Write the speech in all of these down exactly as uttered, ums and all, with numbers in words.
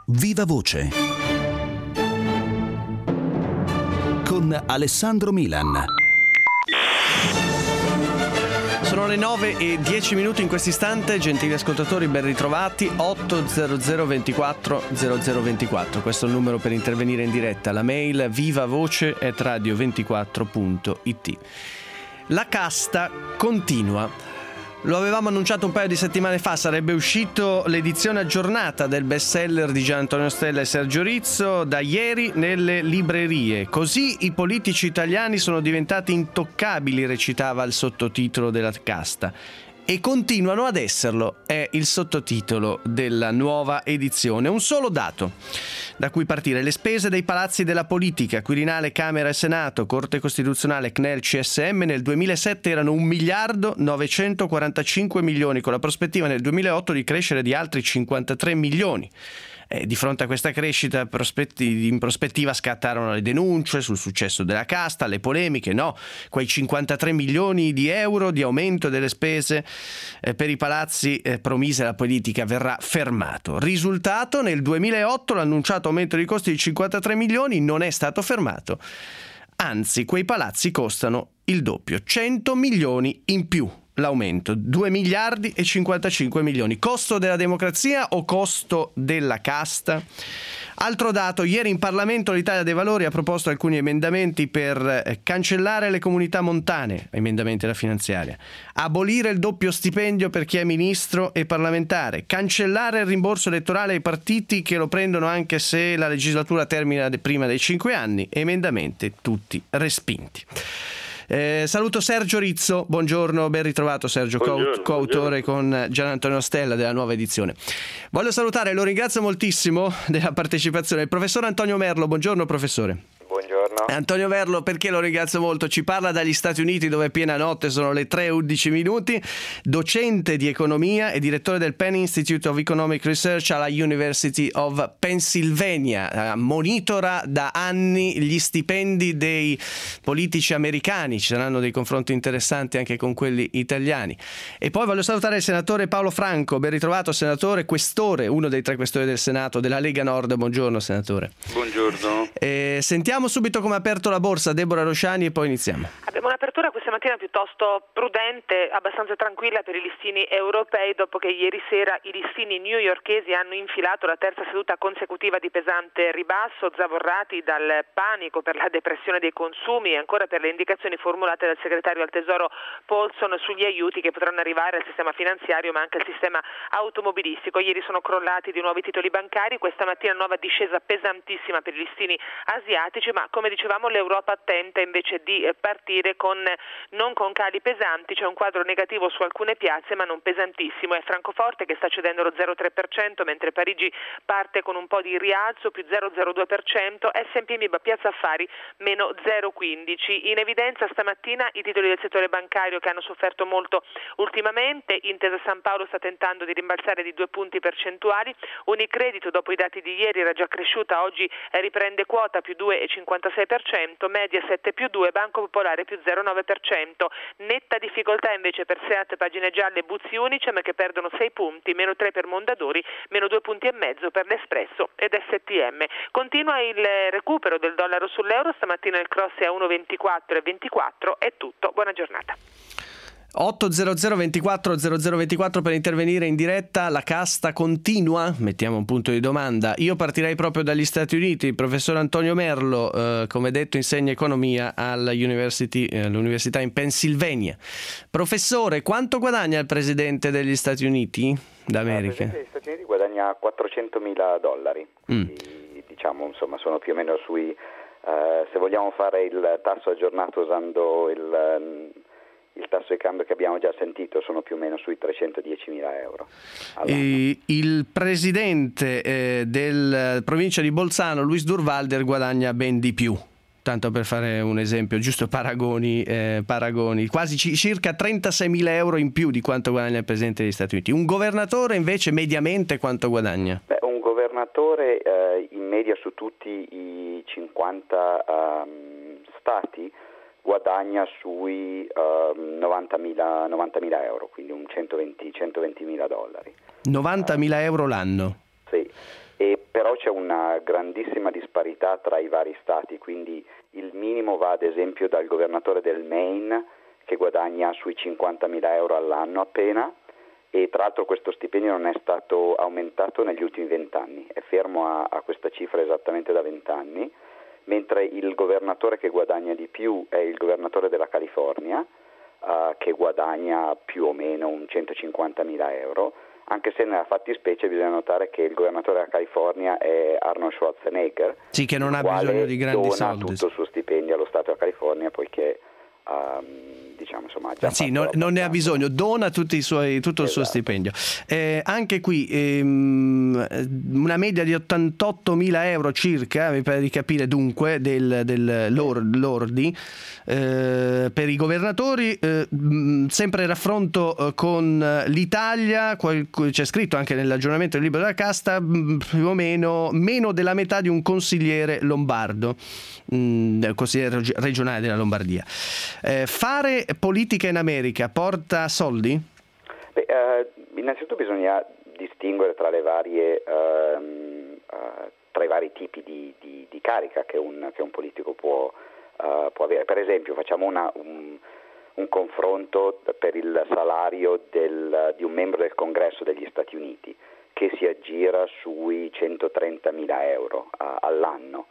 Viva Voce con Alessandro Milan. Sono le nove e dieci minuti in questo istante, gentili ascoltatori, ben ritrovati. Otto zero zero ventiquattro zero zero ventiquattro, questo è il numero per intervenire in diretta. La mail vivavoce at radio ventiquattro punto it. La casta continua. Lo avevamo annunciato un paio di settimane fa, sarebbe uscito l'edizione aggiornata del bestseller di Gian Antonio Stella e Sergio Rizzo da ieri nelle librerie. Così i politici italiani sono diventati intoccabili, recitava il sottotitolo della casta. E continuano ad esserlo, è il sottotitolo della nuova edizione. Un solo dato da cui partire: le spese dei palazzi della politica, Quirinale, Camera e Senato, Corte Costituzionale, C N E L, C S M nel duemilasette erano un miliardo novecentoquarantacinque milioni, con la prospettiva nel duemilaotto di crescere di altri cinquantatré milioni. Eh, di fronte a questa crescita prospetti- in prospettiva scattarono le denunce sul successo della casta, le polemiche, no, quei cinquantatré milioni di euro di aumento delle spese eh, per i palazzi eh, promise alla politica verrà fermato. Risultato: nel duemilaotto l'annunciato aumento di costi di cinquantatré milioni non è stato fermato, anzi quei palazzi costano il doppio, cento milioni in più. L'aumento, due miliardi e cinquantacinque milioni. Costo della democrazia o costo della casta? Altro dato: ieri in Parlamento l'Italia dei Valori ha proposto alcuni emendamenti per cancellare le comunità montane, emendamenti alla finanziaria, abolire il doppio stipendio per chi è ministro e parlamentare, cancellare il rimborso elettorale ai partiti che lo prendono anche se la legislatura termina prima dei cinque anni, emendamenti tutti respinti. Eh, saluto Sergio Rizzo, buongiorno, ben ritrovato Sergio, co- coautore con Gian Antonio Stella della nuova edizione. Voglio salutare e lo ringrazio moltissimo della partecipazione il professor Antonio Merlo. Buongiorno professore. Buongiorno. Antonio Merlo, perché lo ringrazio molto? Ci parla dagli Stati Uniti, dove è piena notte, sono le tre e undici minuti, docente di economia e direttore del Penn Institute of Economic Research alla University of Pennsylvania. Monitora da anni gli stipendi dei politici americani, ci saranno dei confronti interessanti anche con quelli italiani. E poi voglio salutare il senatore Paolo Franco, ben ritrovato senatore, questore, uno dei tre questori del Senato della Lega Nord. Buongiorno senatore. Buongiorno. Eh, sentiamo subito come ha aperto la borsa Deborah Rosciani e poi iniziamo. Abbiamo un'apertura questa mattina piuttosto prudente, abbastanza tranquilla per i listini europei, dopo che ieri sera i listini newyorkesi hanno infilato la terza seduta consecutiva di pesante ribasso, zavorrati dal panico per la depressione dei consumi e ancora per le indicazioni formulate dal segretario al Tesoro Paulson sugli aiuti che potranno arrivare al sistema finanziario ma anche al sistema automobilistico. Ieri sono crollati di nuovo i titoli bancari, questa mattina nuova discesa pesantissima per i listini asiatici, ma come dicevamo l'Europa tenta invece di partire con non con cali pesanti. C'è un quadro negativo su alcune piazze ma non pesantissimo. È Francoforte che sta cedendo lo zero virgola tre per cento, mentre Parigi parte con un po' di rialzo, più zero virgola zero due per cento. S and P M I B Piazza Affari meno zero virgola quindici. In evidenza stamattina i titoli del settore bancario che hanno sofferto molto ultimamente. Intesa San Paolo sta tentando di rimbalzare di due punti percentuali. Unicredito dopo i dati di ieri era già cresciuta, oggi riprende quota più due virgola cinquantasei per cento, Mediaset più due, Banco Popolare più zero virgola nove per cento. Netta difficoltà invece per Seat, Pagine Gialle e Buzzi Unicem che perdono sei punti, meno tre per Mondadori, meno due punti e mezzo per l'Espresso ed S T M. Continua il recupero del dollaro sull'euro, stamattina il cross è a uno virgola ventiquattro e ventiquattro. È tutto, buona giornata. otto zero zero ventiquattro zero zero ventiquattro per intervenire in diretta. La casta continua? Mettiamo un punto di domanda. Io partirei proprio dagli Stati Uniti. Il professor Antonio Merlo, eh, come detto, insegna economia alla University, eh, all'Università in Pennsylvania. Professore, quanto guadagna il presidente degli Stati Uniti d'America? Il presidente degli Stati Uniti guadagna quattrocentomila dollari. Mm. I, diciamo, insomma, sono più o meno sui... Eh, se vogliamo fare il tasso aggiornato usando il... il tasso di cambio che abbiamo già sentito, sono più o meno sui trecentodiecimila euro. E il presidente eh, della provincia di Bolzano, Luis Durnwalder, guadagna ben di più. Tanto per fare un esempio, giusto paragoni, eh, paragoni. quasi c- circa trentaseimila euro in più di quanto guadagna il presidente degli Stati Uniti. Un governatore invece mediamente quanto guadagna? Beh, un governatore eh, in media su tutti i cinquanta um, stati guadagna sui uh, novantamila euro, quindi un centoventi centoventimila dollari. novantamila euro l'anno? Sì, e per però c'è una grandissima disparità tra i vari stati, quindi il minimo va ad esempio dal governatore del Maine che guadagna sui cinquantamila euro all'anno appena, e tra l'altro questo stipendio non è stato aumentato negli ultimi vent'anni, è fermo a, a questa cifra esattamente da vent'anni, mentre il governatore che guadagna di più è il governatore della California, uh, che guadagna più o meno un centocinquantamila euro, anche se nella fattispecie bisogna notare che il governatore della California è Arnold Schwarzenegger, sì, che non ha bisogno di grandi dona soldi. tutto il suo stipendio allo Stato della California, poiché Um, diciamo insomma già ah, sì, non, non ne ha bisogno, dona tutti i suoi, tutto esatto. il suo stipendio. Eh, anche qui ehm, una media di ottantottomila euro circa, mi pare di capire dunque, del, del lord, lordi eh, per i governatori, eh, sempre in raffronto eh, con l'Italia, qual, c'è scritto anche nell'aggiornamento del libro della casta, più o meno meno della metà di un consigliere lombardo, mh, consigliere regionale della Lombardia. Eh, fare politica in America porta soldi? Beh, eh, innanzitutto bisogna distinguere tra le varie ehm, eh, tra i vari tipi di, di, di carica che un, che un politico può, uh, può avere. Per esempio facciamo una, un, un confronto per il salario del, di un membro del Congresso degli Stati Uniti, che si aggira sui centotrentamila euro uh, all'anno.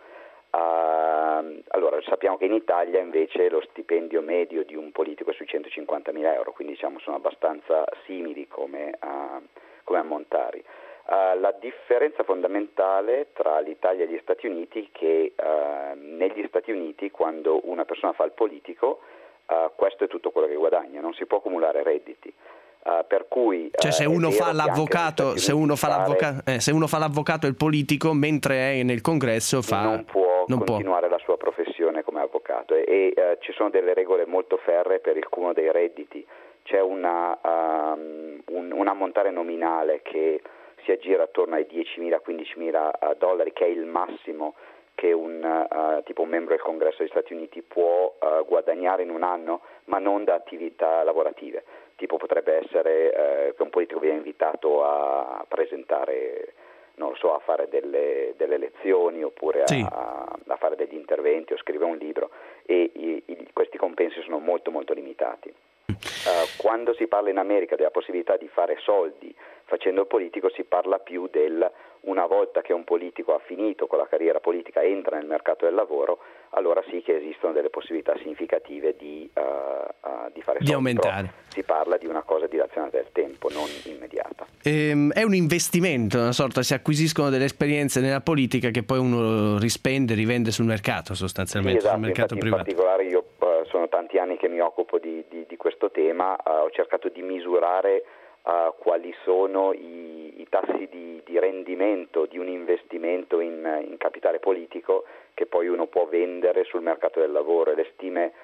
Uh, allora sappiamo che in Italia invece lo stipendio medio di un politico è sui centocinquantamila euro, quindi diciamo sono abbastanza simili come, uh, come ammontari. Uh, la differenza fondamentale tra l'Italia e gli Stati Uniti è che uh, negli Stati Uniti quando una persona fa il politico uh, questo è tutto quello che guadagna, non si può accumulare redditi. Uh, per cui cioè se uh, uno fa l'avvocato se uno fa l'avvocato eh, se uno fa l'avvocato e il politico mentre è nel congresso fa non può non continuare può. la sua professione come avvocato e, e uh, ci sono delle regole molto ferree per il cumulo dei redditi. C'è una, um, un, un ammontare nominale che si aggira attorno ai diecimila quindicimila dollari, che è il massimo che un uh, tipo un membro del Congresso degli Stati Uniti può uh, guadagnare in un anno, ma non da attività lavorative. Tipo potrebbe essere eh, che un politico viene invitato a presentare, non lo so, a fare delle, delle lezioni oppure sì. a, a fare degli interventi o scrivere un libro, e i, i, questi compensi sono molto molto limitati. Uh, quando si parla in America della possibilità di fare soldi facendo il politico, si parla più del una volta che un politico ha finito con la carriera politica, entra nel mercato del lavoro, allora sì che esistono delle possibilità significative di, uh, uh, di fare soldi. Di aumentare. Però si parla di una cosa dilazionata del tempo, non immediata. Ehm, è un investimento, una sorta, si acquisiscono delle esperienze nella politica che poi uno rispende, rivende sul mercato sostanzialmente, sì, esatto, sul mercato infatti, privato. In particolare io uh, sono tanti anni che mi occupo di, di, di questo tema, uh, ho cercato di misurare Uh, quali sono i, i tassi di, di rendimento di un investimento in, in capitale politico che poi uno può vendere sul mercato del lavoro, e le stime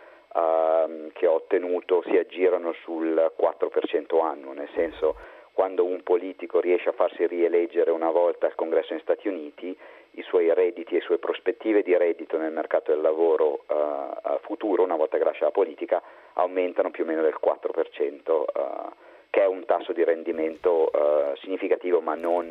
uh, che ho ottenuto si aggirano sul quattro per cento annuo, nel senso quando un politico riesce a farsi rieleggere una volta al Congresso negli Stati Uniti, i suoi redditi e le sue prospettive di reddito nel mercato del lavoro uh, futuro, una volta che lascia la politica, aumentano più o meno del quattro per cento, uh, che è un tasso di rendimento uh, significativo, ma non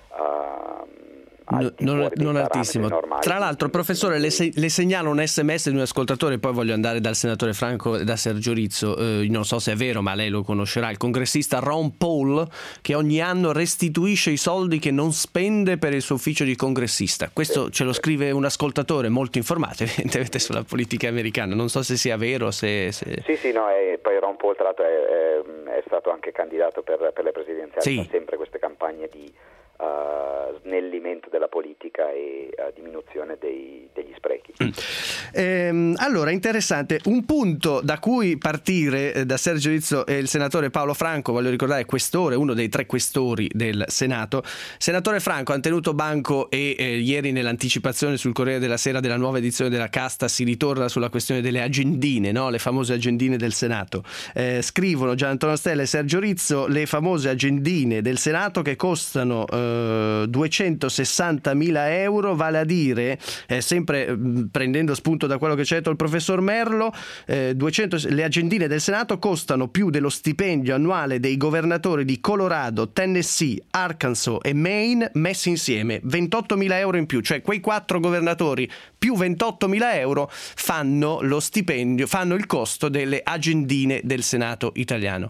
uh, No, non, non altissimo. Normali. Tra l'altro, professore, le, se, le segnalo un sms di un ascoltatore, poi voglio andare dal senatore Franco e da Sergio Rizzo. Eh, non so se è vero, ma lei lo conoscerà. Il congressista Ron Paul, che ogni anno restituisce i soldi che non spende per il suo ufficio di congressista. Questo ce lo scrive un ascoltatore molto informato, evidentemente, sulla politica americana. Non so se sia vero. Se, se... Sì, sì, no. E poi Ron Paul, tra l'altro, è, è, è stato anche candidato per, per le presidenziali. Sì. Fa sempre queste campagne di Uh, snellimento della politica e uh, diminuzione dei, degli sprechi. Mm. Ehm, allora, interessante, un punto da cui partire eh, da Sergio Rizzo e il senatore Paolo Franco, voglio ricordare, questore, uno dei tre questori del Senato. Senatore Franco, ha tenuto banco e eh, ieri nell'anticipazione sul Corriere della Sera della nuova edizione della Casta si ritorna sulla questione delle agendine, no? Le famose agendine del Senato. Eh, scrivono Gian Antonio Stella e Sergio Rizzo, le famose agendine del Senato che costano eh, eh, duecentosessantamila euro, vale a dire, eh, sempre mh, prendendo spunto da quello che ci ha detto il professor Merlo, eh, duecento, le agendine del Senato costano più dello stipendio annuale dei governatori di Colorado, Tennessee, Arkansas e Maine messi insieme, ventottomila euro in più, cioè quei quattro governatori più ventottomila euro fanno lo stipendio, fanno il costo delle agendine del Senato italiano.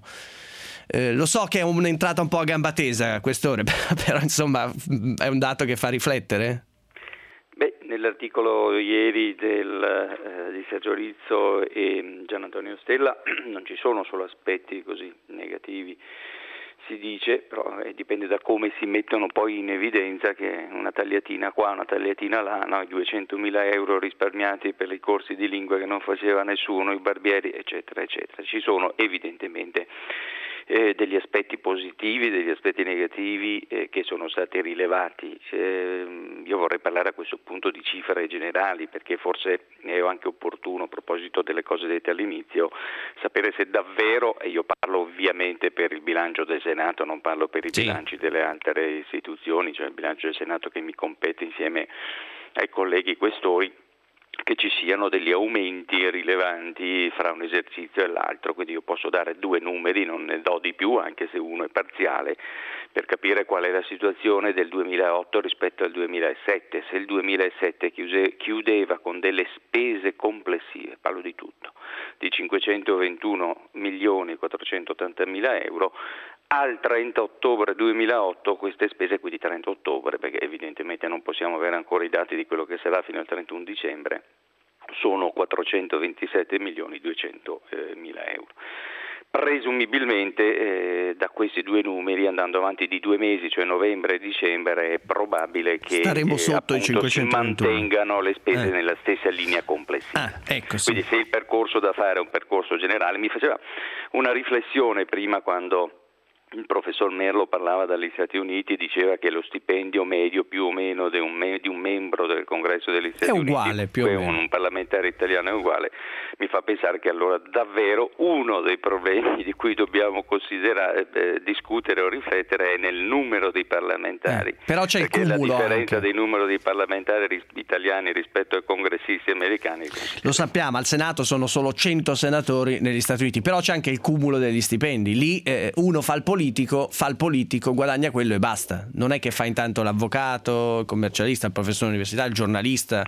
Eh, lo so che è un'entrata un po' a gamba tesa a quest'ora, però insomma è un dato che fa riflettere. Beh, nell'articolo ieri del, eh, di Sergio Rizzo e Gian Antonio Stella non ci sono solo aspetti così negativi, si dice, però eh, dipende da come si mettono poi in evidenza che una tagliatina qua, una tagliatina là, no, i duecentomila euro risparmiati per i corsi di lingua che non faceva nessuno, i barbieri, eccetera, eccetera. Ci sono evidentemente Eh, degli aspetti positivi, degli aspetti negativi eh, che sono stati rilevati. Eh, io vorrei parlare a questo punto di cifre generali, perché forse è anche opportuno, a proposito delle cose dette all'inizio, sapere se davvero, e io parlo ovviamente per il bilancio del Senato, non parlo per i sì. bilanci delle altre istituzioni, cioè il bilancio del Senato che mi compete insieme ai colleghi questori, che ci siano degli aumenti rilevanti fra un esercizio e l'altro, quindi io posso dare due numeri, non ne do di più, anche se uno è parziale, per capire qual è la situazione del duemilaotto rispetto al duemilasette. Se il duemilasette chiuse, chiudeva con delle spese complessive, parlo di tutto, di cinquecentoventuno milioni quattrocentottantamila euro, al trenta ottobre duemilaotto queste spese, quindi trenta ottobre, perché evidentemente non possiamo avere ancora i dati di quello che sarà fino al trentuno dicembre, sono quattrocentoventisette milioni duecentomila euro. Presumibilmente eh, da questi due numeri, andando avanti di due mesi, cioè novembre e dicembre, è probabile che staremo eh, sotto i cinquecentoventuno. Si mantengano le spese eh. nella stessa linea complessiva. Ah, ecco, sì. Quindi se il percorso da fare è un percorso generale, mi faceva una riflessione prima quando il professor Merlo parlava dagli Stati Uniti e diceva che lo stipendio medio più o meno di un, me- di un membro del Congresso degli Stati è Uniti uguale, più o meno. Un, un parlamentare italiano è uguale, mi fa pensare che allora davvero uno dei problemi di cui dobbiamo considerare, eh, discutere o riflettere è nel numero dei parlamentari. Eh, però c'è perché il cumulo la differenza anche. dei numero dei parlamentari ris- italiani rispetto ai congressisti americani. Lo sappiamo, al Senato sono solo cento senatori negli Stati Uniti, però c'è anche il cumulo degli stipendi. Lì eh, uno fa il politico, fa il politico, guadagna quello e basta. Non è che fa intanto l'avvocato, il commercialista, il professore universitario, il giornalista.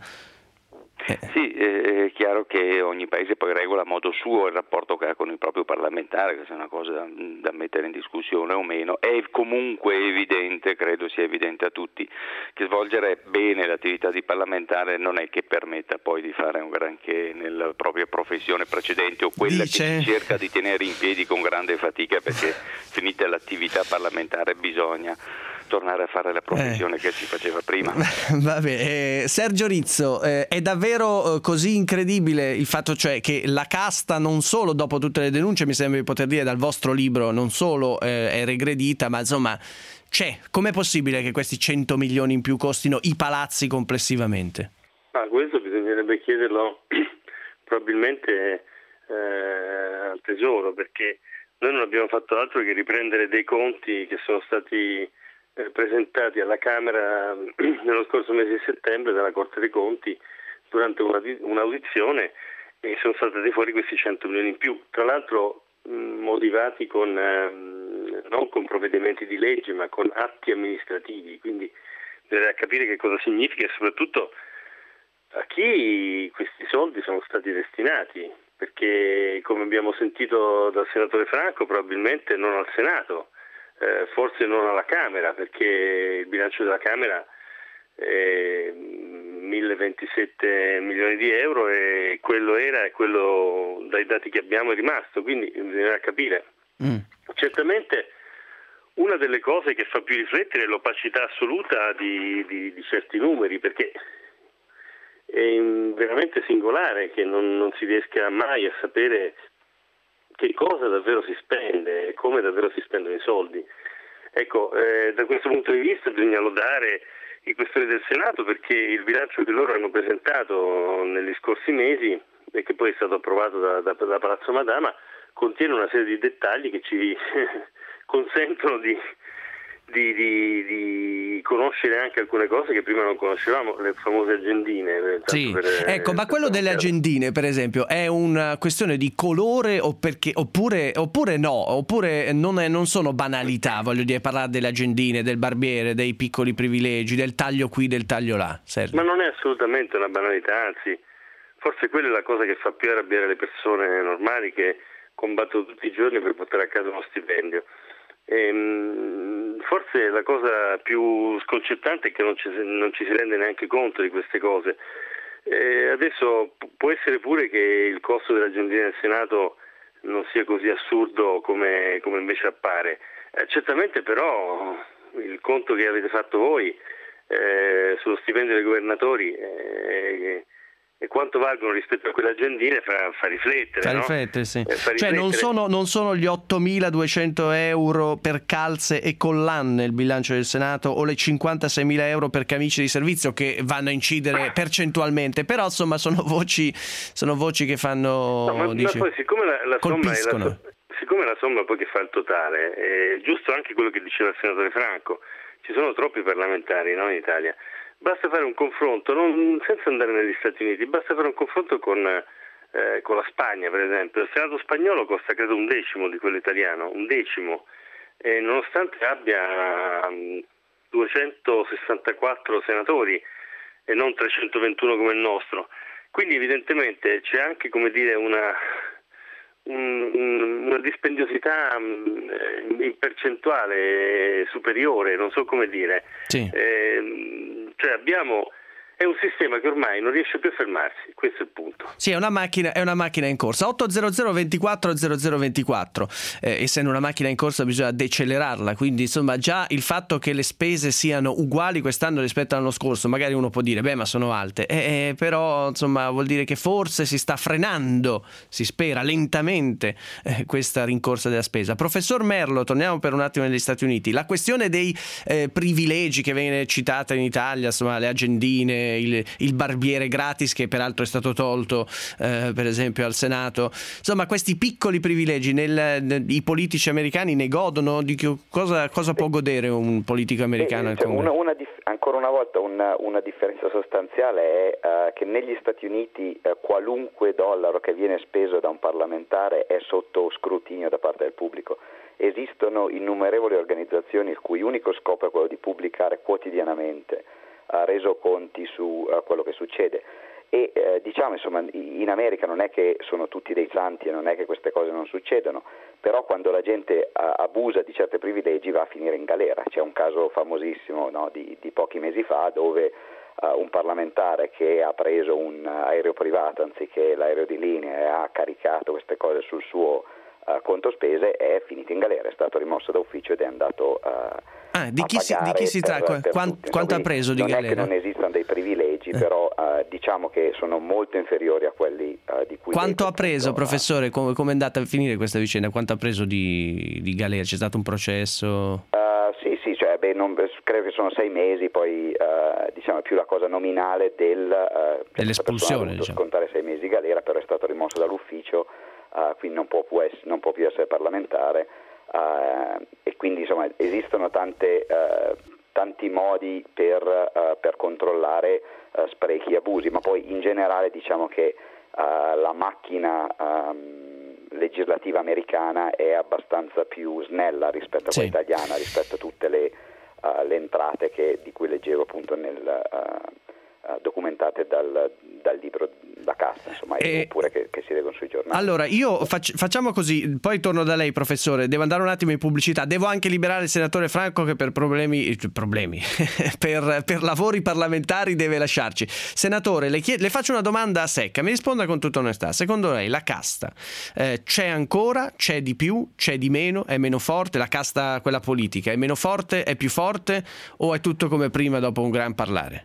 Eh. Sì, eh, è chiaro che ogni paese poi regola a modo suo il rapporto che ha con il proprio parlamentare, questa è una cosa da, da mettere in discussione o meno. È comunque evidente, credo sia evidente a tutti, che svolgere bene l'attività di parlamentare non è che permetta poi di fare un granché nella propria professione precedente o quella Dice... che si cerca di tenere in piedi con grande fatica, perché finita l'attività parlamentare bisogna tornare a fare la professione eh. che si faceva prima. Vabbè, eh, Sergio Rizzo, eh, è davvero eh, così incredibile il fatto, cioè, che la casta non solo dopo tutte le denunce, mi sembra di poter dire dal vostro libro, non solo eh, è regredita, ma insomma c'è. Com'è possibile che questi cento milioni in più costino i palazzi complessivamente? Ah, questo bisognerebbe chiederlo probabilmente eh, al Tesoro, perché noi non abbiamo fatto altro che riprendere dei conti che sono stati presentati alla Camera nello scorso mese di settembre dalla Corte dei Conti durante una, un'audizione, e sono stati fuori questi cento milioni in più, tra l'altro mh, motivati con eh, non con provvedimenti di legge ma con atti amministrativi, quindi bisogna capire che cosa significa e soprattutto a chi questi soldi sono stati destinati, perché come abbiamo sentito dal senatore Franco probabilmente non al Senato. Eh, forse non alla Camera, perché il bilancio della Camera è mille ventisette milioni di euro e quello era e quello dai dati che abbiamo è rimasto, quindi bisogna capire. Mm. Certamente una delle cose che fa più riflettere è l'opacità assoluta di, di, di certi numeri, perché è veramente singolare che non, non si riesca mai a sapere che cosa davvero si spende e come davvero si spendono i soldi. Ecco, eh, da questo punto di vista bisogna lodare i questori del Senato, perché il bilancio che loro hanno presentato negli scorsi mesi e che poi è stato approvato da, da, da Palazzo Madama contiene una serie di dettagli che ci consentono di, di, di, di conoscere anche alcune cose che prima non conoscevamo, le famose agendine. Sì, per, ecco, ma per quello delle agendine, per esempio, è una questione di colore o perché, oppure, oppure no, oppure non, è, non sono banalità, voglio dire, parlare delle agendine, del barbiere, dei piccoli privilegi, del taglio qui, del taglio là. Sergio. Ma non è assolutamente una banalità, anzi, forse quella è la cosa che fa più arrabbiare le persone normali che combattono tutti i giorni per portare a casa uno stipendio. E, forse la cosa più sconcertante è che non ci, non ci si rende neanche conto di queste cose. E adesso può essere pure che il costo dell'agendina del Senato non sia così assurdo come, come invece appare. Eh, certamente però il conto che avete fatto voi eh, sullo stipendio dei governatori eh, e quanto valgono rispetto a quelle agendine fa, fa riflettere. Fa no? riflettere, sì. Eh, fa cioè riflettere. non sono, non sono gli ottomiladuecento euro per calze e collanne il bilancio del Senato o le cinquantaseimila euro per camicie di servizio che vanno a incidere percentualmente, però insomma sono voci, sono voci che fanno... No, ma, dice, ma poi siccome la, la somma è colpiscono. la, siccome la somma poi che fa il totale, è giusto anche quello che diceva il senatore Franco, ci sono troppi parlamentari, no, in Italia. Basta fare un confronto, non, senza andare negli Stati Uniti, basta fare un confronto con, eh, con la Spagna, per esempio. Il Senato spagnolo costa credo un decimo di quello italiano, un decimo, e nonostante abbia um, duecentosessantaquattro senatori e non trecentoventuno come il nostro. Quindi evidentemente c'è anche, come dire, una, un, un, una dispendiosità um, in percentuale superiore, non so come dire. Sì. Eh, Cioè abbiamo è un sistema che ormai non riesce più a fermarsi, questo è il punto. Sì, è una macchina, è una macchina in corsa. ottocento ventiquattro zero zero ventiquattro, eh, essendo una macchina in corsa bisogna decelerarla, quindi insomma già il fatto che le spese siano uguali quest'anno rispetto all'anno scorso, magari uno può dire beh ma sono alte, eh, eh, però insomma vuol dire che forse si sta frenando, si spera lentamente eh, questa rincorsa della spesa. Professor Merlo, torniamo per un attimo negli Stati Uniti. La questione dei eh, privilegi che viene citata in Italia, insomma le agendine, Il, il barbiere gratis che peraltro è stato tolto eh, per esempio al Senato, insomma questi piccoli privilegi nel, nel, i politici americani ne godono? Di che, cosa, cosa può godere un politico americano? Eh, cioè una, una dif- ancora una volta una, una differenza sostanziale è uh, che negli Stati Uniti uh, qualunque dollaro che viene speso da un parlamentare è sotto scrutinio da parte del pubblico. Esistono innumerevoli organizzazioni il cui unico scopo è quello di pubblicare quotidianamente Uh, resoconti su uh, quello che succede e uh, diciamo insomma in America non è che sono tutti dei santi e non è che queste cose non succedono, però quando la gente uh, abusa di certi privilegi va a finire in galera. C'è un caso famosissimo no, di, di pochi mesi fa dove uh, un parlamentare che ha preso un aereo privato anziché l'aereo di linea e ha caricato queste cose sul suo uh, conto spese è finito in galera, è stato rimosso da ufficio ed è andato uh, Ah, di, chi si, di chi si tratta? Quanto, quanto ha preso di non galera? Non è che non esistono dei privilegi, eh. però uh, diciamo che sono molto inferiori a quelli uh, di cui... Quanto ha preso, no? professore? Come è andata a finire questa vicenda? Quanto ha preso di, di galera? C'è stato un processo? Uh, sì, sì, cioè, beh, non, credo che sono sei mesi, poi uh, diciamo più la cosa nominale del... Uh, dell'espulsione. Diciamo. Diciamo. Scontare sei mesi di galera, però è stato rimosso dall'ufficio, uh, quindi non può, può essere, non può più essere parlamentare. Uh, e quindi insomma esistono tante, uh, tanti modi per, uh, per controllare uh, sprechi e abusi, ma poi in generale diciamo che uh, la macchina um, legislativa americana è abbastanza più snella rispetto a quella sì. italiana, rispetto a tutte le, uh, le entrate che, di cui leggevo appunto nel... Uh, documentate dal, dal libro La Cassa, insomma, e, oppure che, che si leggono sui giornali. Allora, io fac- facciamo così, poi torno da lei, professore, devo andare un attimo in pubblicità, devo anche liberare il senatore Franco che per problemi, problemi per, per lavori parlamentari deve lasciarci. Senatore, le, chied- le faccio una domanda a secca, mi risponda con tutta onestà. Secondo lei la casta eh, c'è ancora, c'è di più, c'è di meno, è meno forte? La casta, quella politica, è meno forte, è più forte o è tutto come prima dopo un gran parlare?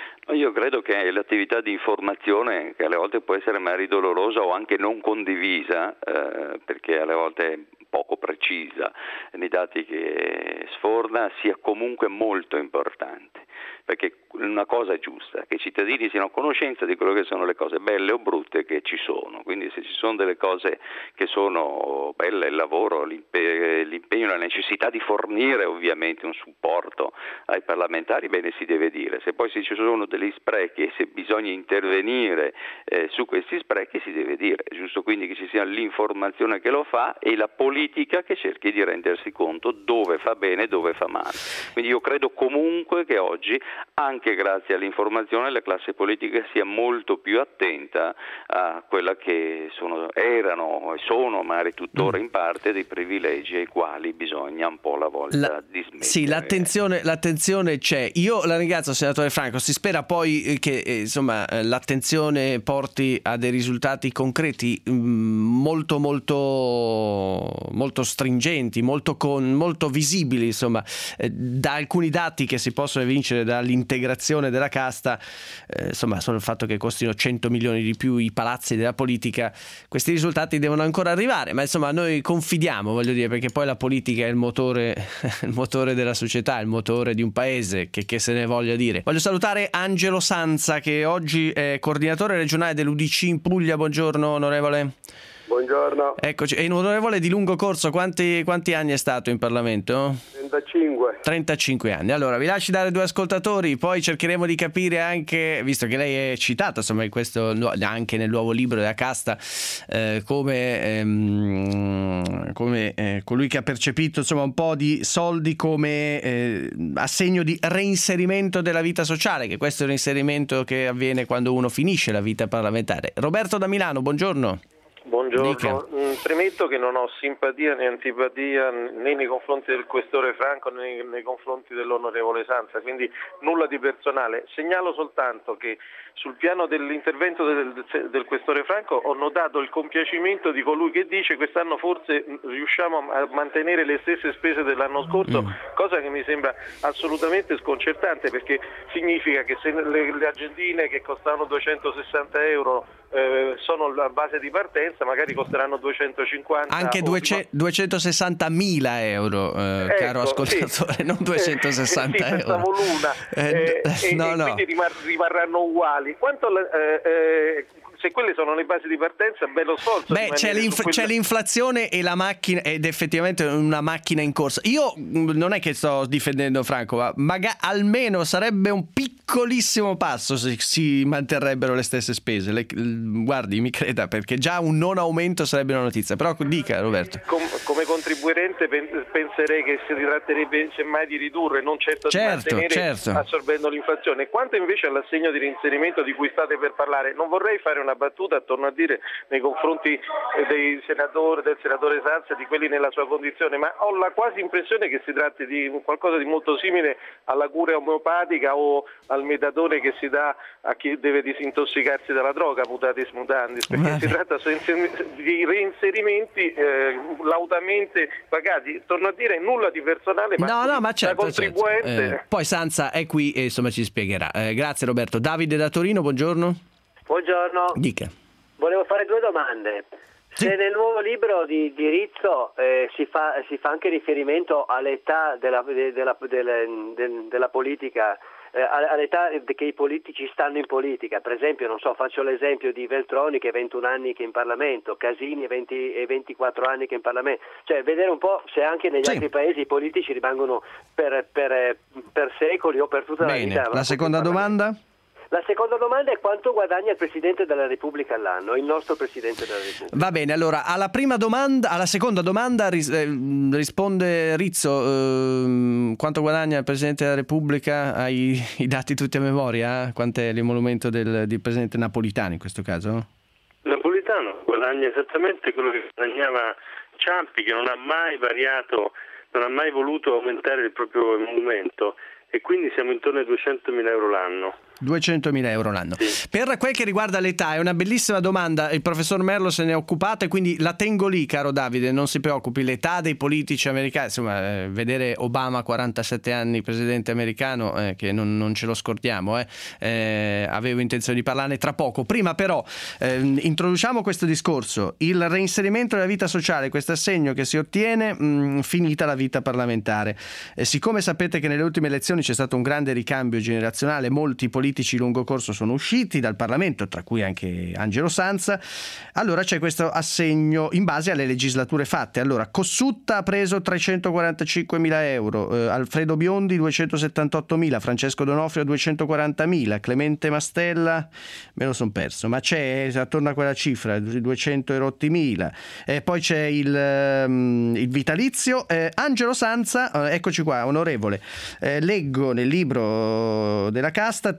Io credo che l'attività di informazione, che alle volte può essere magari dolorosa o anche non condivisa, eh, perché alle volte è poco precisa nei dati che sforna, sia comunque molto importante, perché una cosa giusta, che i cittadini siano a conoscenza di quello che sono le cose belle o brutte che ci sono, quindi se ci sono delle cose che sono belle, il lavoro, l'impe- l'impegno, la necessità di fornire ovviamente un supporto ai parlamentari, bene, si deve dire. Se poi se ci sono degli sprechi e se bisogna intervenire eh, su questi sprechi, si deve dire. È giusto quindi che ci sia l'informazione che lo fa e la politica che cerchi di rendersi conto dove fa bene e dove fa male. Quindi io credo comunque che oggi, anche grazie all'informazione, la classe politica sia molto più attenta a quella che sono, erano e sono magari tuttora in parte dei privilegi ai quali bisogna un po' alla volta la, dismettere. Sì, l'attenzione, l'attenzione c'è. Io la ringrazio, senatore Franco. Si spera poi che eh, insomma l'attenzione porti a dei risultati concreti mh, molto molto molto stringenti, molto con molto visibili, insomma, eh, da alcuni dati che si possono evincere dall'integrazione della casta, eh, insomma, sono il fatto che costino cento milioni di più i palazzi della politica. Questi risultati devono ancora arrivare, ma insomma noi confidiamo, voglio dire, perché poi la politica è il motore il motore della società, il motore di un paese, che, che se ne voglia dire. Voglio salutare Angelo Sanza, che oggi è coordinatore regionale dell'U D C in Puglia. Buongiorno onorevole. Buongiorno. Eccoci. E un onorevole di lungo corso, quanti, quanti anni è stato in Parlamento? trentacinque. trentacinque anni. Allora, vi lascio dare due ascoltatori, poi cercheremo di capire anche, visto che lei è citato, insomma, in questo, anche nel nuovo libro della casta, eh, come, ehm, come eh, colui che ha percepito, insomma, un po' di soldi come eh, assegno di reinserimento della vita sociale, che questo è un reinserimento che avviene quando uno finisce la vita parlamentare. Roberto da Milano, buongiorno. Buongiorno, premetto che non ho simpatia né antipatia né nei confronti del questore Franco né nei confronti dell'onorevole Sanza, quindi nulla di personale. Segnalo soltanto che sul piano dell'intervento del, del questore Franco ho notato il compiacimento di colui che dice quest'anno forse riusciamo a mantenere le stesse spese dell'anno scorso, cosa che mi sembra assolutamente sconcertante, perché significa che se le, le agendine che costavano duecentosessanta euro eh, sono la base di partenza, magari costeranno duecentocinquanta. Anche duecentosessantamila euro, eh, ecco, caro ascoltatore, sì. Non duecentosessanta eh, sì, euro. l'una. Eh, eh, no, e, no. Quindi rimar- rimarranno uguali. Quanto la, eh, eh, se quelle sono le basi di partenza, bello sforzo. Beh, c'è, l'inf- quella... c'è l'inflazione e la macchina, ed effettivamente una macchina in corsa. Io non è che sto difendendo Franco, ma maga- almeno sarebbe un piccolissimo passo se si manterrebbero le stesse spese. Le, guardi, mi creda, perché già un non aumento sarebbe una notizia. Però dica, Roberto. Com- come contribuente pen- penserei che si tratterebbe semmai di ridurre, non certo, certo di mantenere, certo. assorbendo l'inflazione. Quanto invece all'assegno di reinserimento di cui state per parlare, non vorrei fare una battuta attorno a dire nei confronti dei senatori, del senatore Sanza, di quelli nella sua condizione, ma ho la quasi impressione che si tratti di qualcosa di molto simile alla cura omeopatica o al metadone che si dà a chi deve disintossicarsi dalla droga, mutatis mutandis, perché Vabbè. si tratta di reinserimenti eh, lautamente pagati. Torno a dire, nulla di personale, ma, no, no, ma certo, da contribuente. Certo. Eh, poi Sanza è qui e insomma ci spiegherà. Eh, grazie Roberto. Davide da Torino, buongiorno. Buongiorno. Dica. Volevo fare due domande. Sì. Se nel nuovo libro di, di Rizzo eh, si, fa, si fa anche riferimento all'età della, de, della, della, de, della politica, eh, all'età che i politici stanno in politica, per esempio, non so, faccio l'esempio di Veltroni che ha ventuno anni che è in Parlamento, Casini venti e ventiquattro anni che è in Parlamento, cioè vedere un po' se anche negli sì. altri paesi i politici rimangono per, per, per secoli o per tutta Bene. la vita. La seconda domanda? La seconda domanda è quanto guadagna il Presidente della Repubblica all'anno, il nostro Presidente della Repubblica. Va bene, allora alla prima domanda, alla seconda domanda ris- eh, risponde Rizzo, eh, quanto guadagna il Presidente della Repubblica? Hai i dati tutti a memoria? Quant'è l'emolumento del, del Presidente Napolitano in questo caso? Napolitano guadagna esattamente quello che guadagnava Ciampi, che non ha mai variato, non ha mai voluto aumentare il proprio emolumento, e quindi siamo intorno ai duecentomila euro l'anno. duecentomila euro l'anno. Sì. Per quel che riguarda l'età, è una bellissima domanda, il professor Merlo se ne è occupato e quindi la tengo lì, caro Davide, non si preoccupi. L'età dei politici americani, insomma, eh, vedere Obama quarantasette anni presidente americano, eh, che non, non ce lo scordiamo, eh. Eh, avevo intenzione di parlarne tra poco. Prima però eh, introduciamo questo discorso, il reinserimento della vita sociale, questo assegno che si ottiene mh, finita la vita parlamentare. Eh, siccome sapete che nelle ultime elezioni elezioni c'è stato un grande ricambio generazionale, molti politici lungo corso sono usciti dal Parlamento, tra cui anche Angelo Sanza. Allora c'è questo assegno in base alle legislature fatte. Allora Cossutta ha preso trecentoquarantacinquemila euro, eh, Alfredo Biondi duecentosettantottomila, Francesco Donofrio duecentoquarantamila, Clemente Mastella me lo son perso, ma c'è attorno a quella cifra duecento e rotti mila. Eh, poi c'è il, um, il vitalizio. eh, Angelo Sanza, eh, eccoci qua, onorevole, eh, leggo nel libro della casta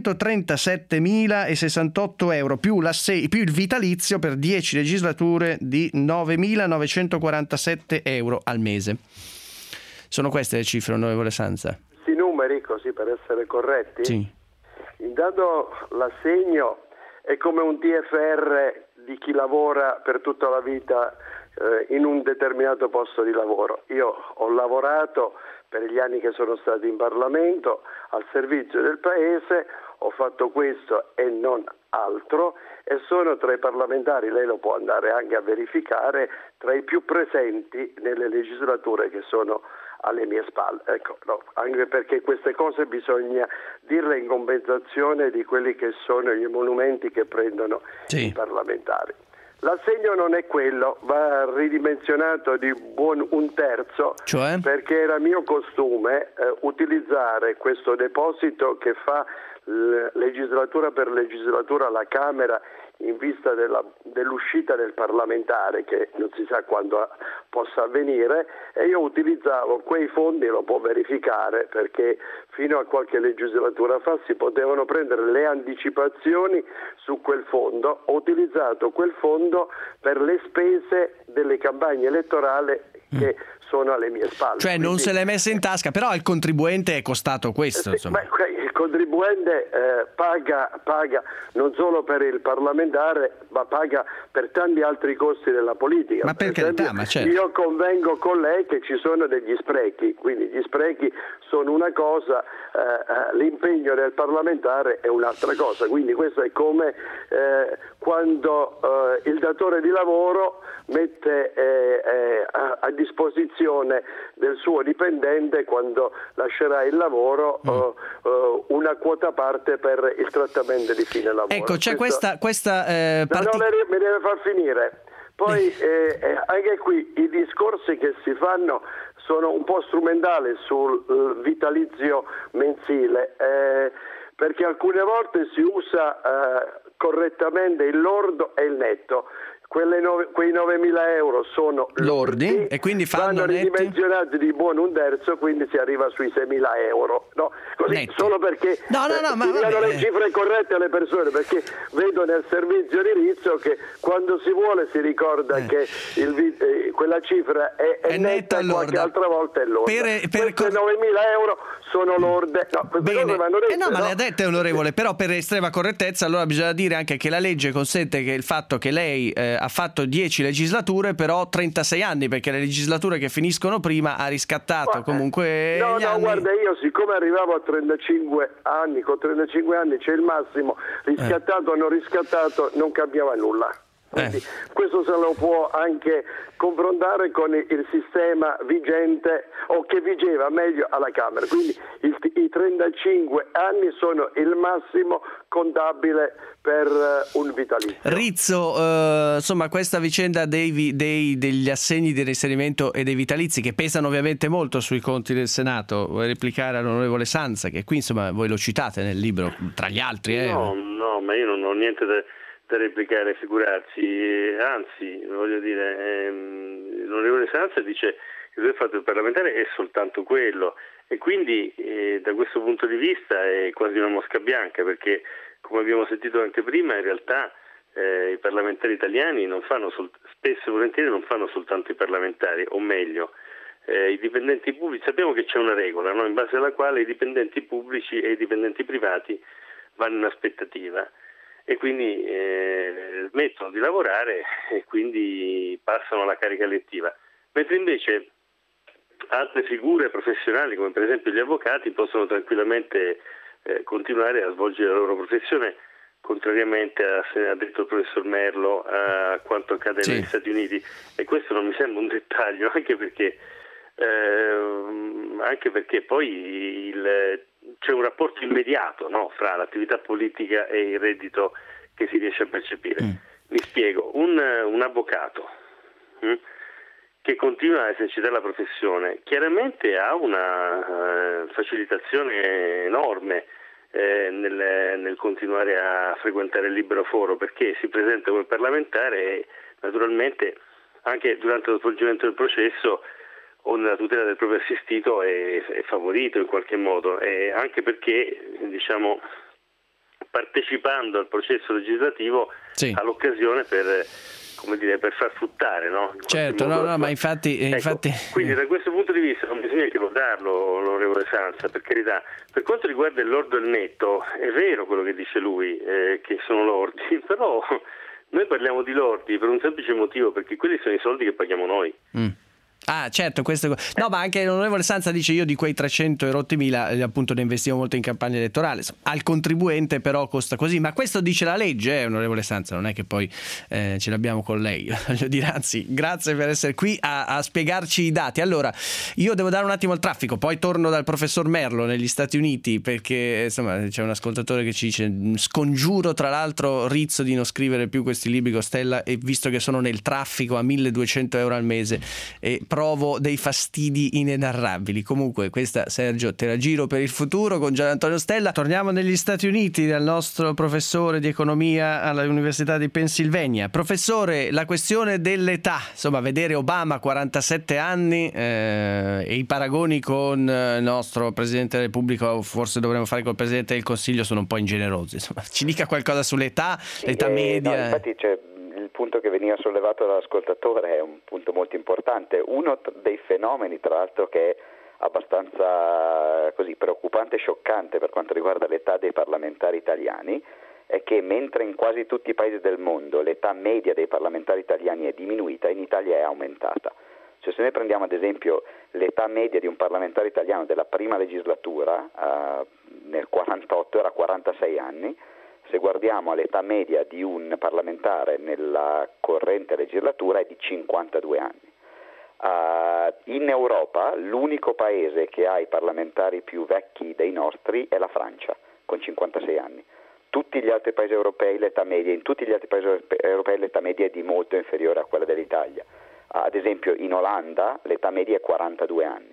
trecentotrentasette.068 euro più, più il vitalizio per dieci legislature di novemilanovecentoquarantasette euro al mese. Sono queste le cifre, onorevole Sanza? Questi numeri, così per essere corretti, sì. Intanto l'assegno è come un T F R di chi lavora per tutta la vita eh, in un determinato posto di lavoro. Io ho lavorato per gli anni che sono stato in Parlamento al servizio del Paese, ho fatto questo e non altro e sono tra i parlamentari, lei lo può andare anche a verificare, tra i più presenti nelle legislature che sono alle mie spalle. Ecco, no, anche perché queste cose bisogna dirle in compensazione di quelli che sono gli emolumenti che prendono sì. i parlamentari. L'assegno non è quello, va ridimensionato di buon un terzo, cioè? Perché era mio costume eh, utilizzare questo deposito che fa l- legislatura per legislatura alla Camera in vista della, dell'uscita del parlamentare, che non si sa quando possa avvenire, e io utilizzavo quei fondi, lo può verificare, perché fino a qualche legislatura fa si potevano prendere le anticipazioni su quel fondo. Ho utilizzato quel fondo per le spese delle campagne elettorali che mm. sono alle mie spalle. Cioè non Quindi, se l'è messa in tasca, però al contribuente è costato questo. Eh, sì, insomma. Beh, il contribuente eh, paga, paga non solo per il parlamentare, ma paga per tanti altri costi della politica. Ma per, per esempio, carità, ma certo. Io convengo con lei che ci sono degli sprechi, quindi gli sprechi sono una cosa, eh, l'impegno del parlamentare è un'altra cosa. Quindi questo è come eh, quando eh, il datore di lavoro mette eh, eh, a, a disposizione del suo dipendente, quando lascerà il lavoro, mm. uh, uh, una quota parte per il trattamento di fine lavoro. Ecco, c'è Questo... questa... questa eh, parti... no, no, mi deve far finire. Poi eh, eh, anche qui i discorsi che si fanno sono un po' strumentali sul uh, vitalizio mensile, eh, perché alcune volte si usa uh, correttamente il lordo e il netto. Quelle nove, quei novemila euro sono lordi, lordi e quindi fanno vanno netti? ridimensionati di buon un terzo, quindi si arriva sui seimila euro. No, così netti. Solo perché no, no, no, eh, ma diano vabbè. le cifre corrette alle persone, perché vedo nel servizio di Rizzo che quando si vuole si ricorda eh. che il, eh, quella cifra è, è, è netta e qualche altra volta è lorda. Per, per Queste cor- novemila euro sono lorde. No, queste Bene. cose vanno dette, eh no, ma no? le ha dette, onorevole, però per estrema correttezza allora bisogna dire anche che la legge consente che il fatto che lei eh, ha fatto dieci legislature, però trentasei anni, perché le legislature che finiscono prima ha riscattato ma, comunque no gli no anni. Guarda, io siccome arrivavo a trentacinque anni, con trentacinque anni c'è il massimo, riscattato o eh. non riscattato non cambiava nulla. Quindi eh. questo se lo può anche confrontare con il sistema vigente o che vigeva meglio alla Camera. Quindi il, i trentacinque anni sono il massimo contabile per uh, un vitalizio. Rizzo, uh, insomma, questa vicenda dei, dei, degli assegni di reinserimento e dei vitalizi che pesano ovviamente molto sui conti del Senato, vuoi replicare all'onorevole Sanza, che qui insomma voi lo citate nel libro tra gli altri? Eh? No, no, ma io non ho niente da, da replicare, figurarsi, anzi voglio dire, ehm, l'onorevole Sanza dice che il fatto del parlamentare è soltanto quello, e quindi eh, da questo punto di vista è quasi una mosca bianca, perché come abbiamo sentito anche prima in realtà eh, i parlamentari italiani non fanno sol- spesso e volentieri non fanno soltanto i parlamentari, o meglio eh, i dipendenti pubblici. Sappiamo che c'è una regola, no? In base alla quale i dipendenti pubblici e i dipendenti privati vanno in aspettativa e quindi eh, smettono di lavorare e quindi passano alla carica elettiva, mentre invece altre figure professionali come per esempio gli avvocati possono tranquillamente eh, continuare a svolgere la loro professione, contrariamente a, se ha detto il professor Merlo, a quanto accade sì. negli Stati Uniti, e questo non mi sembra un dettaglio, anche perché eh, anche perché poi il, c'è un rapporto immediato, no, fra l'attività politica e il reddito che si riesce a percepire. Mm. Mi spiego, un, un avvocato hm, che continua a esercitare la professione chiaramente ha una uh, facilitazione enorme eh, nel, nel continuare a frequentare il libero foro, perché si presenta come parlamentare e naturalmente anche durante lo svolgimento del processo o nella tutela del proprio assistito è, è favorito in qualche modo, e anche perché, diciamo, partecipando al processo legislativo sì. ha l'occasione per, come dire, per far fruttare, no? Certo, no, no, ma infatti, ecco, infatti... Quindi da questo punto di vista non bisogna che lodarlo, l'onorevole Sanza, per carità. Per quanto riguarda il lordo e il netto, è vero quello che dice lui, eh, che sono lordi, però noi parliamo di lordi per un semplice motivo, perché quelli sono i soldi che paghiamo noi. Mm. Ah, certo, questo. No, ma anche l'onorevole Sanza dice: io di quei trecento e rotti mila appunto ne investivo molto in campagna elettorale. Al contribuente però costa così, ma questo dice la legge, eh, onorevole Sanza, non è che poi eh, ce l'abbiamo con lei. Voglio dire, anzi, grazie per essere qui a, a spiegarci i dati. Allora, io devo dare un attimo al traffico, poi torno dal professor Merlo negli Stati Uniti, perché insomma c'è un ascoltatore che ci dice: scongiuro tra l'altro Rizzo di non scrivere più questi libri con Stella, e visto che sono nel traffico a milleduecento euro al mese e provo dei fastidi inenarrabili. Comunque questa, Sergio, te la giro per il futuro con Gian Antonio Stella. Torniamo negli Stati Uniti dal nostro professore di economia all'Università di Pennsylvania. Professore, la questione dell'età, insomma, vedere Obama quarantasette anni eh, e i paragoni con il nostro Presidente della Repubblica, o forse dovremmo fare col Presidente del Consiglio, sono un po' ingenerosi. Insomma, ci dica qualcosa sull'età, sì, l'età eh, media. No, infatti c'è il punto che veniva sollevato dall'ascoltatore, è un punto molto importante. Uno dei fenomeni, tra l'altro, che è abbastanza così preoccupante e scioccante per quanto riguarda l'età dei parlamentari italiani, è che mentre in quasi tutti i paesi del mondo l'età media dei parlamentari italiani è diminuita, in Italia è aumentata. Cioè, se noi prendiamo ad esempio l'età media di un parlamentare italiano della prima legislatura, eh, nel quarantotto era quarantasei anni, se guardiamo all'età media di un parlamentare nella corrente legislatura è di cinquantadue anni. Uh, in Europa l'unico paese che ha i parlamentari più vecchi dei nostri è la Francia, con cinquantasei anni. Tutti gli altri paesi europei l'età media, in tutti gli altri paesi europei l'età media è di molto inferiore a quella dell'Italia. Uh, ad esempio in Olanda l'età media è quarantadue anni.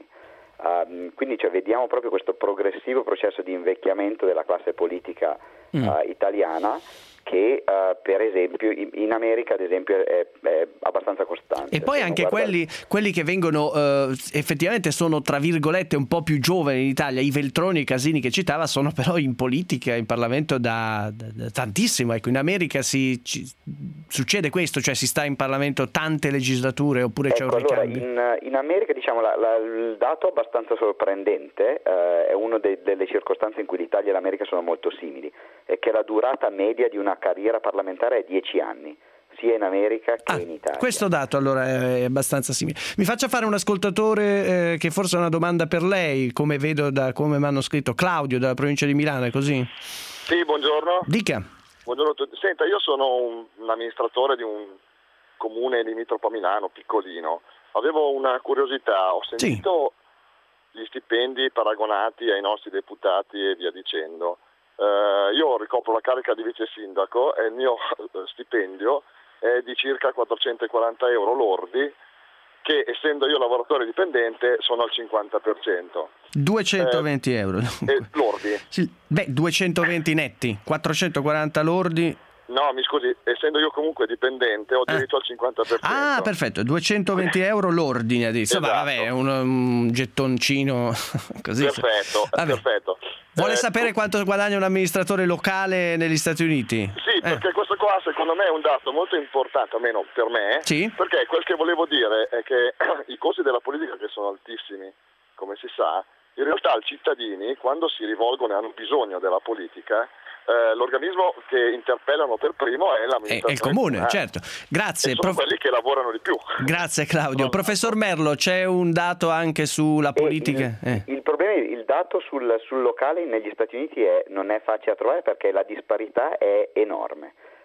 Uh, quindi cioè, vediamo proprio questo progressivo processo di invecchiamento della classe politica mm. uh, italiana, che uh, per esempio in, in America ad esempio è, è abbastanza costante. E poi anche guarda... quelli, quelli che vengono uh, effettivamente sono tra virgolette un po' più giovani in Italia, i Veltroni e i Casini che citava, sono però in politica, in Parlamento da, da, da tantissimo. Ecco, in America si ci, succede questo, cioè si sta in Parlamento tante legislature, oppure ecco, c'è un allora, ricambio? In, in America diciamo la, la, il dato abbastanza sorprendente uh, è una delle circostanze in cui l'Italia e l'America sono molto simili, è che la durata media di una carriera parlamentare è dieci anni, sia in America che ah, in Italia. Questo dato allora è abbastanza simile. Mi faccia fare un ascoltatore eh, che forse ha una domanda per lei, come vedo da come mi hanno scritto. Claudio dalla provincia di Milano, è così? Sì, buongiorno. Dica. Buongiorno a tutti. Senta, io sono un, un amministratore di un comune limitrofo a Milano, piccolino. Avevo una curiosità, ho sentito sì. gli stipendi paragonati ai nostri deputati e via dicendo. Uh, io ricopro la carica di vice sindaco e il mio stipendio è di circa quattrocentoquaranta euro lordi, che essendo io lavoratore dipendente sono al cinquanta per cento. duecentoventi eh, euro. Eh, lordi? Sì, beh, duecentoventi netti, quattrocentoquaranta lordi. No, mi scusi, essendo io comunque dipendente ho diritto ah. al cinquanta per cento. Ah, perfetto, duecentoventi euro l'ordine adesso. Esatto. Vabbè, un, un gettoncino così. Perfetto, vabbè. perfetto. Vuole eh, sapere quanto guadagna un amministratore locale negli Stati Uniti? Sì, eh. perché questo qua secondo me è un dato molto importante, almeno per me, sì? Perché quel che volevo dire è che i costi della politica, che sono altissimi, come si sa, in realtà i cittadini, quando si rivolgono e hanno bisogno della politica, Eh, l'organismo che interpellano per primo è l'amministrazione. È il comune, eh. certo. Grazie. E sono Prof... quelli che lavorano di più. Grazie Claudio. No, Professor no. Merlo, c'è un dato anche sulla politica? Il, eh. il problema, il dato sul, sul locale negli Stati Uniti è, non è facile da trovare perché la disparità è enorme.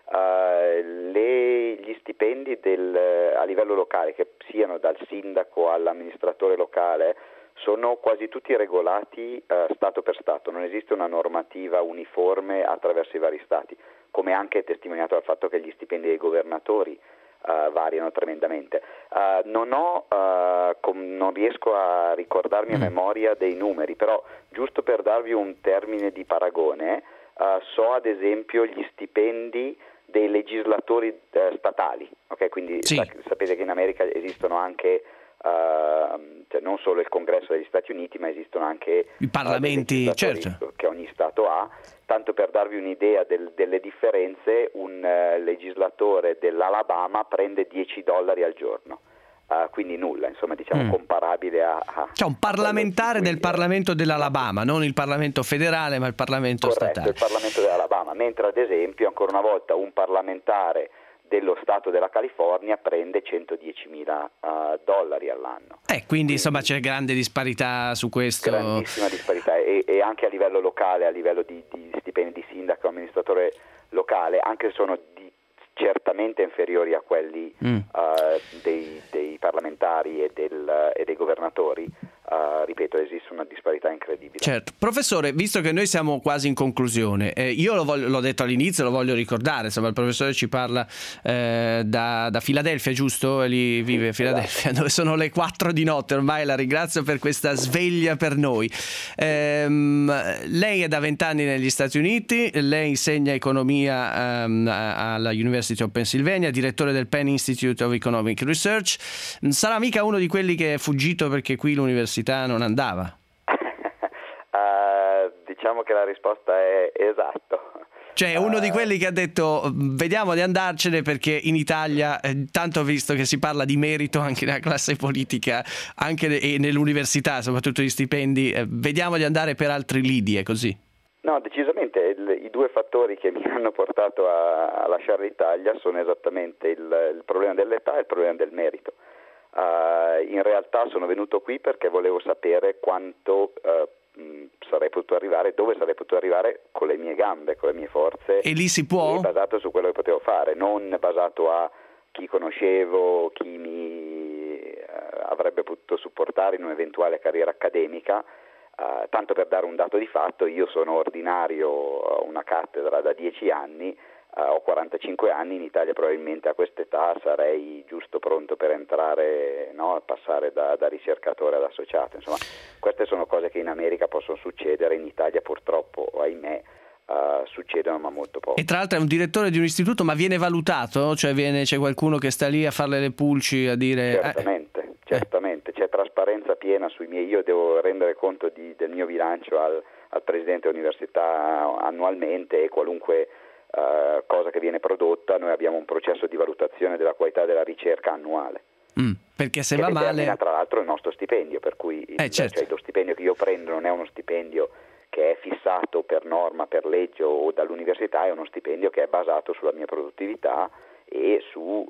Uh, le, gli stipendi del, a livello locale, che siano dal sindaco all'amministratore locale, sono quasi tutti regolati uh, Stato per Stato, non esiste una normativa uniforme attraverso i vari Stati, come anche testimoniato dal fatto che gli stipendi dei governatori uh, variano tremendamente. Uh, non, ho, uh, com- non riesco a ricordarmi a memoria dei numeri, però giusto per darvi un termine di paragone, uh, so ad esempio gli stipendi dei legislatori eh, statali, ok? Quindi sì. sa- sapete che in America esistono anche uh, cioè non solo il Congresso degli Stati Uniti, ma esistono anche i parlamenti, uh, certo, che ogni Stato ha. Tanto per darvi un'idea del, delle differenze, un uh, legislatore dell'Alabama prende dieci dollari al giorno. Uh, quindi nulla, insomma, diciamo mm. comparabile a, a cioè un parlamentare del Parlamento dell'Alabama, non il Parlamento federale, ma il Parlamento corretto, statale. il Parlamento dell'Alabama, mentre ad esempio ancora una volta un parlamentare dello Stato della California prende centodiecimila uh, dollari all'anno. Eh, quindi, quindi insomma c'è grande disparità su questo. Grandissima disparità e, e anche a livello locale, a livello di, di stipendi di sindaco, amministratore locale, anche se sono di certamente inferiori a quelli mm. uh, dei, dei parlamentari e, del, e dei governatori, uh, ripeto, esiste una disparità incredibile. Certo. Professore, visto che noi siamo quasi in conclusione, eh, io lo voglio, l'ho detto all'inizio, lo voglio ricordare, insomma il professore ci parla eh, da, da Filadelfia, giusto? Lì vive a Filadelfia, esatto. Dove sono le quattro di notte, ormai la ringrazio per questa sveglia per noi. Ehm, lei è da vent'anni negli Stati Uniti, lei insegna economia um, alla University of Pennsylvania, direttore del Penn Institute of Economic Research. Sarà mica uno di quelli che è fuggito perché qui l'università non andava? uh, diciamo che la risposta è esatto. Cioè uno di quelli che ha detto vediamo di andarcene perché in Italia, eh, tanto visto che si parla di merito anche nella classe politica, anche e nell'università, soprattutto gli stipendi, eh, vediamo di andare per altri lidi, è così? No, decisamente il, i due fattori che mi hanno portato a, a lasciare l'Italia sono esattamente il, il problema dell'età e il problema del merito. Uh, in realtà sono venuto qui perché volevo sapere quanto uh, mh, sarei potuto arrivare, dove sarei potuto arrivare con le mie gambe, con le mie forze. E lì si può? E basato su quello che potevo fare, non basato a chi conoscevo, chi mi uh, avrebbe potuto supportare in un'eventuale carriera accademica. Uh, tanto per dare un dato di fatto, io sono ordinario a una cattedra da dieci anni, uh, ho quarantacinque anni, in Italia probabilmente a quest'età sarei giusto pronto per entrare, no, a passare da, da ricercatore ad associato. Insomma, queste sono cose che in America possono succedere, in Italia purtroppo, ahimè, uh, succedono ma molto poco. E tra l'altro è un direttore di un istituto, ma viene valutato? Cioè viene, c'è qualcuno che sta lì a farle le pulci, a dire... Certamente. Eh. Certamente, c'è trasparenza piena sui miei, io devo rendere conto di, del mio bilancio al, al presidente dell'università annualmente e qualunque uh, cosa che viene prodotta, noi abbiamo un processo di valutazione della qualità della ricerca annuale. Mm, perché se che va male... tra l'altro il nostro stipendio, per cui il, eh, certo. cioè, lo stipendio che io prendo non è uno stipendio che è fissato per norma, per legge o dall'università, è uno stipendio che è basato sulla mia produttività e sulla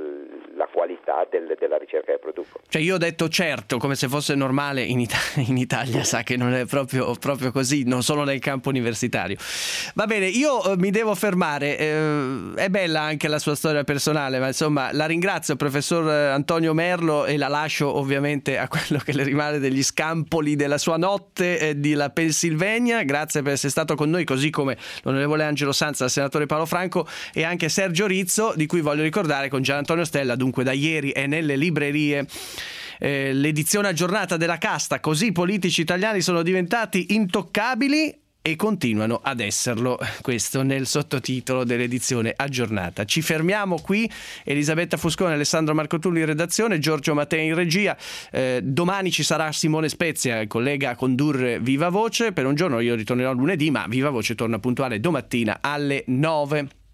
uh, qualità del, della ricerca che produco. Cioè io ho detto certo, come se fosse normale in, Ita- in Italia, sa che non è proprio, proprio così, non solo nel campo universitario. Va bene, io uh, mi devo fermare, eh, è bella anche la sua storia personale, ma insomma la ringrazio professor Antonio Merlo e la lascio ovviamente a quello che le rimane degli scampoli della sua notte eh, di la Pennsylvania. Grazie per essere stato con noi, così come l'onorevole Angelo Sanza, il senatore Paolo Franco e anche Sergio Rizzo, di cui voglio ricordare con Gian Antonio Stella, dunque da ieri è nelle librerie eh, l'edizione aggiornata della Casta, così i politici italiani sono diventati intoccabili e continuano ad esserlo, questo nel sottotitolo dell'edizione aggiornata. Ci fermiamo qui, Elisabetta Fuscone, Alessandro Marcotulli in redazione, Giorgio Mattei in regia, eh, domani ci sarà Simone Spezia, il collega a condurre Viva Voce, per un giorno io ritornerò lunedì, ma Viva Voce torna puntuale domattina alle nove.